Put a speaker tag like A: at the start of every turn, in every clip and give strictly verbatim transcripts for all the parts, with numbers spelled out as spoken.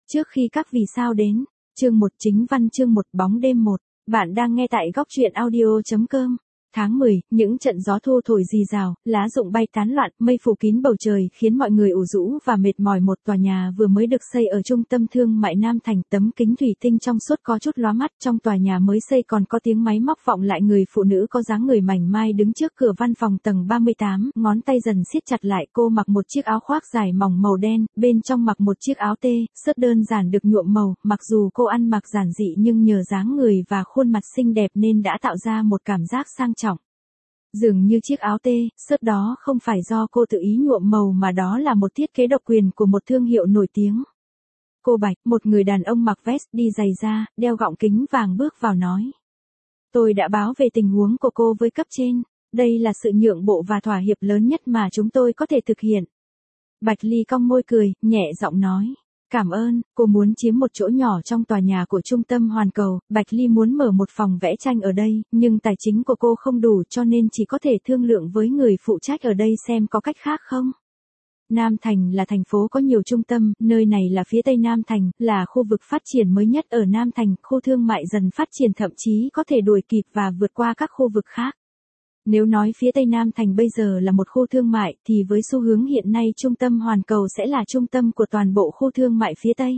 A: Trước khi các vì sao đến, chương một chính văn chương một bóng đêm một, bạn đang nghe tại góc truyện audio.com. Tháng mười, những trận gió thu thổi rì rào, lá rụng bay tán loạn, mây phủ kín bầu trời khiến mọi người ủ rũ và mệt mỏi. Một tòa nhà vừa mới được xây ở trung tâm thương mại Nam Thành, tấm kính thủy tinh trong suốt có chút lóa mắt. Trong tòa nhà mới xây còn có tiếng máy móc vọng lại. Người phụ nữ có dáng người mảnh mai đứng trước cửa văn phòng tầng ba mươi tám, ngón tay dần siết chặt lại. Cô mặc một chiếc áo khoác dài mỏng màu đen, bên trong mặc một chiếc áo tê, sớt đơn giản được nhuộm màu. Mặc dù cô ăn mặc giản dị nhưng nhờ dáng người và khuôn mặt xinh đẹp nên đã tạo ra một cảm giác sang trọng. Dường như chiếc áo tê, sớt đó không phải do cô tự ý nhuộm màu mà đó là một thiết kế độc quyền của một thương hiệu nổi tiếng. Cô Bạch, một người đàn ông mặc vest đi giày da, đeo gọng kính vàng bước vào nói. Tôi đã báo về tình huống của cô với cấp trên, đây là sự nhượng bộ và thỏa hiệp lớn nhất mà chúng tôi có thể thực hiện. Bạch Ly cong môi cười, nhẹ giọng nói. Cảm ơn, cô muốn chiếm một chỗ nhỏ trong tòa nhà của trung tâm Hoàn Cầu. Bạch Ly muốn mở một phòng vẽ tranh ở đây, nhưng tài chính của cô không đủ cho nên chỉ có thể thương lượng với người phụ trách ở đây xem có cách khác không. Nam Thành là thành phố có nhiều trung tâm, nơi này là phía tây Nam Thành, là khu vực phát triển mới nhất ở Nam Thành, khu thương mại dần phát triển thậm chí có thể đuổi kịp và vượt qua các khu vực khác. Nếu nói phía tây Nam Thành bây giờ là một khu thương mại, thì với xu hướng hiện nay trung tâm Hoàn Cầu sẽ là trung tâm của toàn bộ khu thương mại phía tây.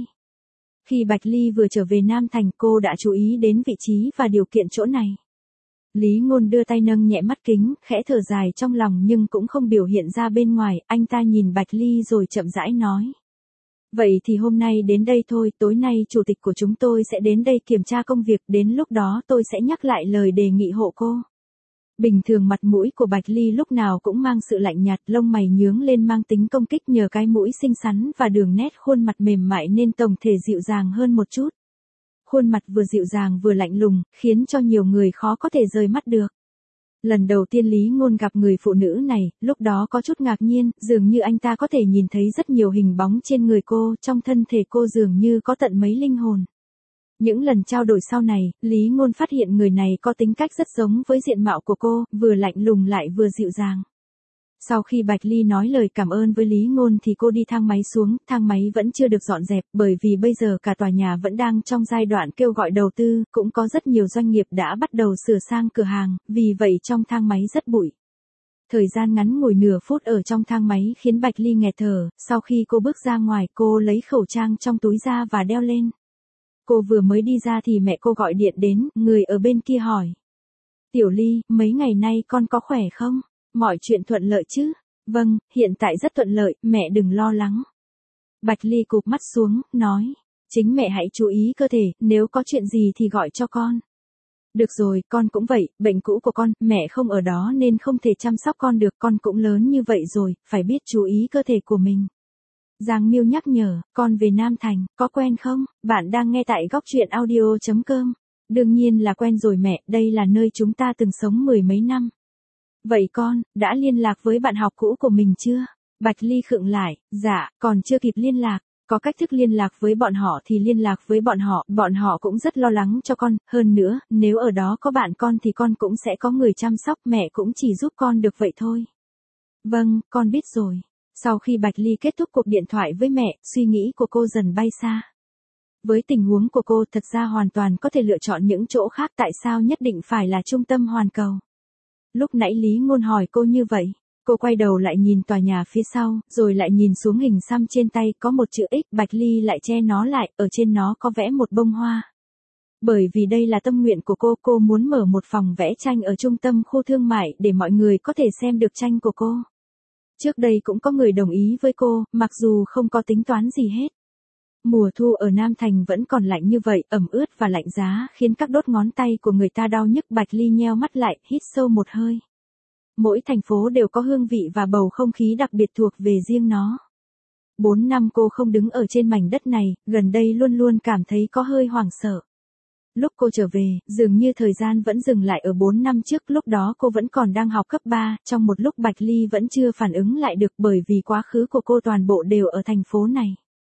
A: Khi Bạch Ly vừa trở về Nam Thành, cô đã chú ý đến vị trí và điều kiện chỗ này. Lý Ngôn đưa tay nâng nhẹ mắt kính, khẽ thở dài trong lòng nhưng cũng không biểu hiện ra bên ngoài. Anh ta nhìn Bạch Ly rồi chậm rãi nói. Vậy thì hôm nay đến đây thôi, tối nay chủ tịch của chúng tôi sẽ đến đây kiểm tra công việc, đến lúc đó tôi sẽ nhắc lại lời đề nghị hộ cô. Bình thường mặt mũi của Bạch Ly lúc nào cũng mang sự lạnh nhạt, lông mày nhướng lên mang tính công kích, nhờ cái mũi xinh xắn và đường nét khuôn mặt mềm mại nên tổng thể dịu dàng hơn một chút. Khuôn mặt vừa dịu dàng vừa lạnh lùng, khiến cho nhiều người khó có thể rời mắt được. Lần đầu tiên Lý Ngôn gặp người phụ nữ này, lúc đó có chút ngạc nhiên, dường như anh ta có thể nhìn thấy rất nhiều hình bóng trên người cô, trong thân thể cô dường như có tận mấy linh hồn. Những lần trao đổi sau này, Lý Ngôn phát hiện người này có tính cách rất giống với diện mạo của cô, vừa lạnh lùng lại vừa dịu dàng. Sau khi Bạch Ly nói lời cảm ơn với Lý Ngôn thì cô đi thang máy xuống, thang máy vẫn chưa được dọn dẹp, bởi vì bây giờ cả tòa nhà vẫn đang trong giai đoạn kêu gọi đầu tư, cũng có rất nhiều doanh nghiệp đã bắt đầu sửa sang cửa hàng, vì vậy trong thang máy rất bụi. Thời gian ngắn ngủi nửa phút ở trong thang máy khiến Bạch Ly nghẹt thở, sau khi cô bước ra ngoài cô lấy khẩu trang trong túi ra và đeo lên. Cô vừa mới đi ra thì mẹ cô gọi điện đến, người ở bên kia hỏi. Tiểu Ly, mấy ngày nay con có khỏe không? Mọi chuyện thuận lợi chứ? Vâng, hiện tại rất thuận lợi, mẹ đừng lo lắng. Bạch Ly cụp mắt xuống, nói. Chính mẹ hãy chú ý cơ thể, nếu có chuyện gì thì gọi cho con. Được rồi, con cũng vậy, bệnh cũ của con, mẹ không ở đó nên không thể chăm sóc con được, con cũng lớn như vậy rồi, phải biết chú ý cơ thể của mình. Giang Miêu nhắc nhở, con về Nam Thành, có quen không? Bạn đang nghe tại góc truyện audio.com. Đương nhiên là quen rồi mẹ, đây là nơi chúng ta từng sống mười mấy năm. Vậy con, đã liên lạc với bạn học cũ của mình chưa? Bạch Ly khựng lại, dạ, còn chưa kịp liên lạc. Có cách thức liên lạc với bọn họ thì liên lạc với bọn họ, bọn họ cũng rất lo lắng cho con, hơn nữa, nếu ở đó có bạn con thì con cũng sẽ có người chăm sóc, mẹ cũng chỉ giúp con được vậy thôi. Vâng, con biết rồi. Sau khi Bạch Ly kết thúc cuộc điện thoại với mẹ, suy nghĩ của cô dần bay xa. Với tình huống của cô thật ra hoàn toàn có thể lựa chọn những chỗ khác, tại sao nhất định phải là trung tâm Hoàn Cầu. Lúc nãy Lý Ngôn hỏi cô như vậy, cô quay đầu lại nhìn tòa nhà phía sau, rồi lại nhìn xuống hình xăm trên tay có một chữ X, Bạch Ly lại che nó lại, ở trên nó có vẽ một bông hoa. Bởi vì đây là tâm nguyện của cô, cô muốn mở một phòng vẽ tranh ở trung tâm khu thương mại để mọi người có thể xem được tranh của cô. Trước đây cũng có người đồng ý với cô, mặc dù không có tính toán gì hết. Mùa thu ở Nam Thành vẫn còn lạnh như vậy, ẩm ướt và lạnh giá khiến các đốt ngón tay của người ta đau nhức. Bạch Ly nheo mắt lại, hít sâu một hơi. Mỗi thành phố đều có hương vị và bầu không khí đặc biệt thuộc về riêng nó. Bốn năm cô không đứng ở trên mảnh đất này, gần đây luôn luôn cảm thấy có hơi hoảng sợ. Lúc cô trở về, dường như thời gian vẫn dừng lại ở bốn năm trước, lúc đó cô vẫn còn đang học cấp ba, trong một lúc Bạch Ly vẫn chưa phản ứng lại được bởi vì quá khứ của cô toàn bộ đều ở thành phố này.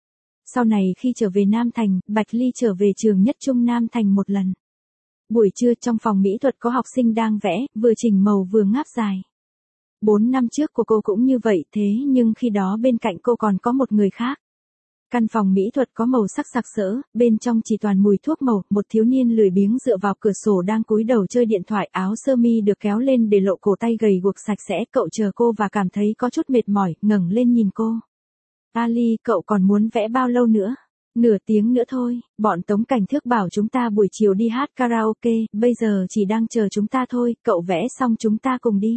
A: Sau này khi trở về Nam Thành, Bạch Ly trở về trường Nhất Trung Nam Thành một lần. Buổi trưa trong phòng mỹ thuật có học sinh đang vẽ, vừa chỉnh màu vừa ngáp dài. Bốn năm trước của cô cũng như vậy thế nhưng khi đó bên cạnh cô còn có một người khác. Căn phòng mỹ thuật có màu sắc sặc sỡ, bên trong chỉ toàn mùi thuốc màu, một thiếu niên lười biếng dựa vào cửa sổ đang cúi đầu chơi điện thoại, áo sơ mi được kéo lên để lộ cổ tay gầy guộc sạch sẽ, cậu chờ cô và cảm thấy có chút mệt mỏi, ngẩng lên nhìn cô. Ali, cậu còn muốn vẽ bao lâu nữa? Nửa tiếng nữa thôi, bọn Tống Cảnh Thước bảo chúng ta buổi chiều đi hát karaoke, bây giờ chỉ đang chờ chúng ta thôi, cậu vẽ xong chúng ta cùng đi.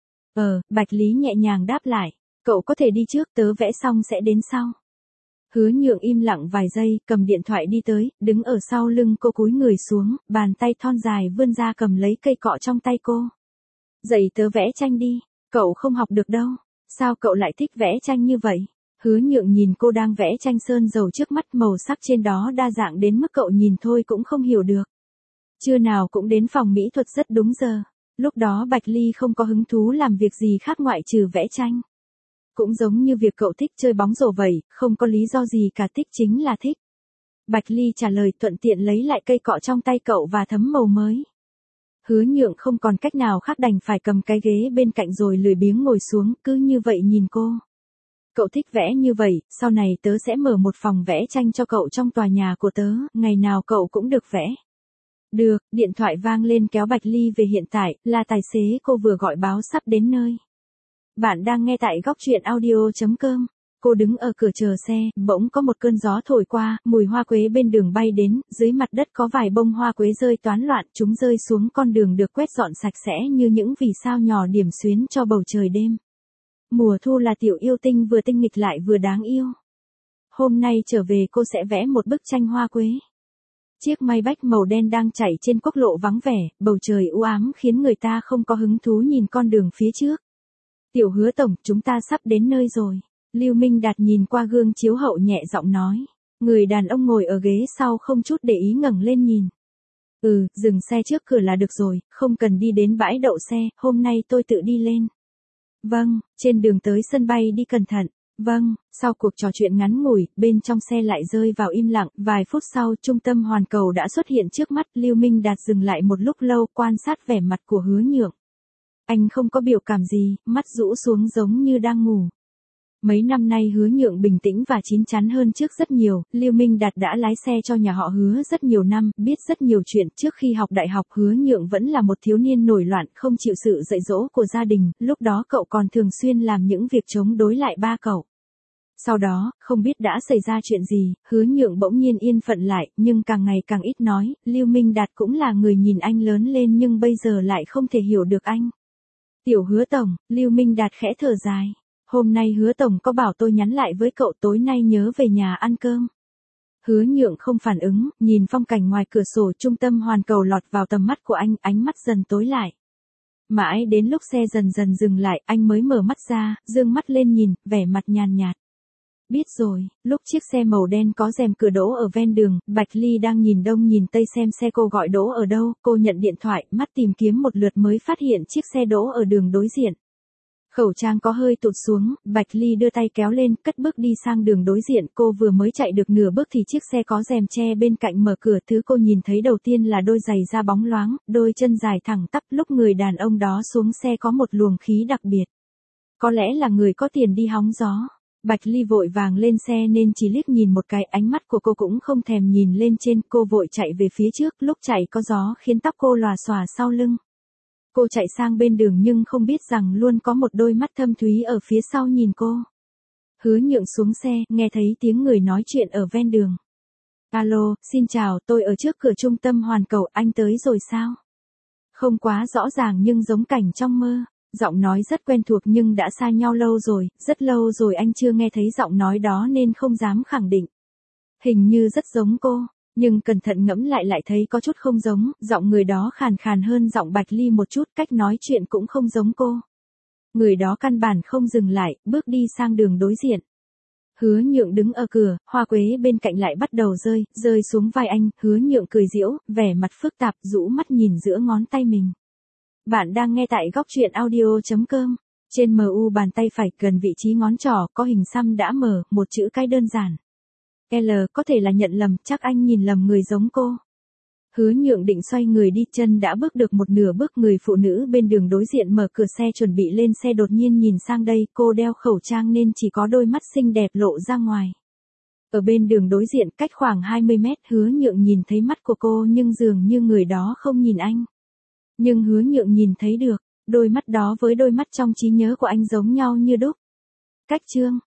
A: Ờ, Bạch Lý nhẹ nhàng đáp lại, cậu có thể đi trước, tớ vẽ xong sẽ đến sau. Hứa Nhượng im lặng vài giây, cầm điện thoại đi tới, đứng ở sau lưng cô cúi người xuống, bàn tay thon dài vươn ra cầm lấy cây cọ trong tay cô. Dạy tớ vẽ tranh đi, cậu không học được đâu, sao cậu lại thích vẽ tranh như vậy? Hứa Nhượng nhìn cô đang vẽ tranh sơn dầu trước mắt, màu sắc trên đó đa dạng đến mức cậu nhìn thôi cũng không hiểu được. Trưa nào cũng đến phòng mỹ thuật rất đúng giờ. Lúc đó Bạch Ly không có hứng thú làm việc gì khác ngoại trừ vẽ tranh. Cũng giống như việc cậu thích chơi bóng rổ vậy, không có lý do gì cả, thích chính là thích. Bạch Ly trả lời, thuận tiện lấy lại cây cọ trong tay cậu và thấm màu mới. Hứa Nhượng không còn cách nào khác đành phải cầm cái ghế bên cạnh rồi lười biếng ngồi xuống, cứ như vậy nhìn cô. Cậu thích vẽ như vậy, sau này tớ sẽ mở một phòng vẽ tranh cho cậu trong tòa nhà của tớ, ngày nào cậu cũng được vẽ. Được, điện thoại vang lên kéo Bạch Ly về hiện tại, là tài xế cô vừa gọi báo sắp đến nơi. Bạn đang nghe tại góc truyện audio chấm com. Cô đứng ở cửa chờ xe, bỗng có một cơn gió thổi qua, mùi hoa quế bên đường bay đến, dưới mặt đất có vài bông hoa quế rơi toán loạn, chúng rơi xuống con đường được quét dọn sạch sẽ như những vì sao nhỏ điểm xuyến cho bầu trời đêm. Mùa thu là tiểu yêu tinh vừa tinh nghịch lại vừa đáng yêu. Hôm nay trở về cô sẽ vẽ một bức tranh hoa quế. Chiếc Maybach màu đen đang chạy trên quốc lộ vắng vẻ, bầu trời u ám khiến người ta không có hứng thú nhìn con đường phía trước. Tiểu Hứa tổng, chúng ta sắp đến nơi rồi. Lưu Minh Đạt nhìn qua gương chiếu hậu nhẹ giọng nói. Người đàn ông ngồi ở ghế sau không chút để ý ngẩng lên nhìn. Ừ, dừng xe trước cửa là được rồi, không cần đi đến bãi đậu xe, hôm nay tôi tự đi lên. Vâng, trên đường tới sân bay đi cẩn thận. Vâng, sau cuộc trò chuyện ngắn ngủi, bên trong xe lại rơi vào im lặng, vài phút sau trung tâm hoàn cầu đã xuất hiện trước mắt, Lưu Minh Đạt dừng lại một lúc lâu quan sát vẻ mặt của Hứa Nhượng. Anh không có biểu cảm gì, mắt rũ xuống giống như đang ngủ. Mấy năm nay Hứa Nhượng bình tĩnh và chín chắn hơn trước rất nhiều, Lưu Minh Đạt đã lái xe cho nhà họ Hứa rất nhiều năm, biết rất nhiều chuyện. Trước khi học đại học Hứa Nhượng vẫn là một thiếu niên nổi loạn, không chịu sự dạy dỗ của gia đình, lúc đó cậu còn thường xuyên làm những việc chống đối lại ba cậu. Sau đó, không biết đã xảy ra chuyện gì, Hứa Nhượng bỗng nhiên yên phận lại, nhưng càng ngày càng ít nói, Lưu Minh Đạt cũng là người nhìn anh lớn lên nhưng bây giờ lại không thể hiểu được anh. Tiểu Hứa tổng, Lưu Minh Đạt khẽ thở dài. Hôm nay Hứa tổng có bảo tôi nhắn lại với cậu tối nay nhớ về nhà ăn cơm. Hứa Nhượng không phản ứng, nhìn phong cảnh ngoài cửa sổ trung tâm hoàn cầu lọt vào tầm mắt của anh, ánh mắt dần tối lại. Mãi đến lúc xe dần dần dừng lại, anh mới mở mắt ra, dương mắt lên nhìn, vẻ mặt nhàn nhạt. Biết rồi, lúc chiếc xe màu đen có rèm cửa đỗ ở ven đường, Bạch Ly đang nhìn đông nhìn tây xem xe cô gọi đỗ ở đâu, cô nhận điện thoại, mắt tìm kiếm một lượt mới phát hiện chiếc xe đỗ ở đường đối diện. Khẩu trang có hơi tụt xuống, Bạch Ly đưa tay kéo lên, cất bước đi sang đường đối diện, cô vừa mới chạy được nửa bước thì chiếc xe có rèm che bên cạnh mở cửa, thứ cô nhìn thấy đầu tiên là đôi giày da bóng loáng, đôi chân dài thẳng tắp, lúc người đàn ông đó xuống xe có một luồng khí đặc biệt. Có lẽ là người có tiền đi hóng gió. Bạch Ly vội vàng lên xe nên chỉ liếc nhìn một cái, ánh mắt của cô cũng không thèm nhìn lên trên, cô vội chạy về phía trước, lúc chạy có gió khiến tóc cô lòa xòa sau lưng. Cô chạy sang bên đường nhưng không biết rằng luôn có một đôi mắt thâm thúy ở phía sau nhìn cô. Hứa Nhượng xuống xe, nghe thấy tiếng người nói chuyện ở ven đường. Alo, xin chào, tôi ở trước cửa trung tâm hoàn cầu, anh tới rồi sao? Không quá rõ ràng nhưng giống cảnh trong mơ. Giọng nói rất quen thuộc nhưng đã xa nhau lâu rồi, rất lâu rồi anh chưa nghe thấy giọng nói đó nên không dám khẳng định. Hình như rất giống cô, nhưng cẩn thận ngẫm lại lại thấy có chút không giống, giọng người đó khàn khàn hơn giọng Bạch Ly một chút, cách nói chuyện cũng không giống cô. Người đó căn bản không dừng lại, bước đi sang đường đối diện. Hứa Nhượng đứng ở cửa, hoa quế bên cạnh lại bắt đầu rơi, rơi xuống vai anh, Hứa Nhượng cười giễu, vẻ mặt phức tạp, rũ mắt nhìn giữa ngón tay mình. Bạn đang nghe tại góc truyện audio chấm com. Trên em u bàn tay phải gần vị trí ngón trỏ có hình xăm đã mở, một chữ cái đơn giản. L có thể là nhận lầm, chắc anh nhìn lầm người giống cô. Hứa Nhượng định xoay người đi, chân đã bước được một nửa bước, người phụ nữ bên đường đối diện mở cửa xe chuẩn bị lên xe đột nhiên nhìn sang đây, cô đeo khẩu trang nên chỉ có đôi mắt xinh đẹp lộ ra ngoài. Ở bên đường đối diện cách khoảng hai mươi mét, Hứa Nhượng nhìn thấy mắt của cô nhưng dường như người đó không nhìn anh. Nhưng Hứa Nhượng nhìn thấy được, đôi mắt đó với đôi mắt trong trí nhớ của anh giống nhau như đúc. Cách chương